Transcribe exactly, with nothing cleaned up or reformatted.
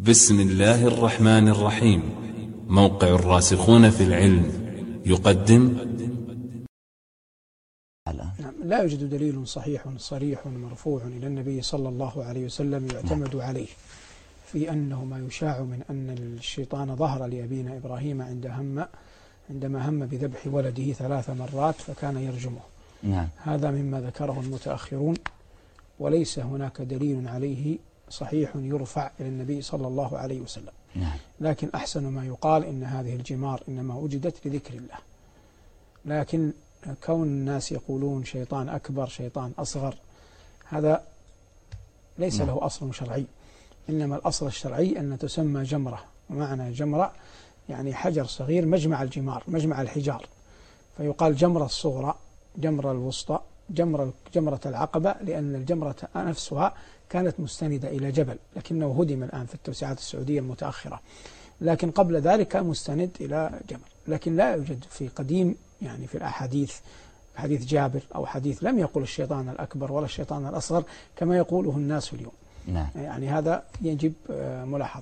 بسم الله الرحمن الرحيم. موقع الراسخون في العلم يقدم. لا يوجد دليل صحيح صريح مرفوع إلى النبي صلى الله عليه وسلم يعتمد عليه في أنه ما يشاع من أن الشيطان ظهر لأبينا إبراهيم عند هم عندما هم بذبح ولده ثلاث مرات فكان يرجمه. نعم. هذا مما ذكره المتأخرون، وليس هناك دليل عليه صحيح يرفع إلى النبي صلى الله عليه وسلم. نعم. لكن أحسن ما يقال إن هذه الجمار إنما وجدت لذكر الله، لكن كون الناس يقولون شيطان أكبر شيطان أصغر هذا ليس نعم. له أصل شرعي، إنما الأصل الشرعي أن تسمى جمرة، ومعنى جمرة يعني حجر صغير مجمع الجمار مجمع الحجار، فيقال جمرة الصغرى، جمرة الوسطى، جمرة جمرة العقبة، لأن الجمرة نفسها كانت مستندة إلى جبل لكنه هدم الآن في التوسعات السعودية المتأخرة، لكن قبل ذلك كان مستند إلى جبل. لكن لا يوجد في قديم يعني في الأحاديث حديث جابر أو حديث لم يقل الشيطان الأكبر ولا الشيطان الأصغر كما يقوله الناس اليوم. نعم. يعني هذا يجب ملاحظة.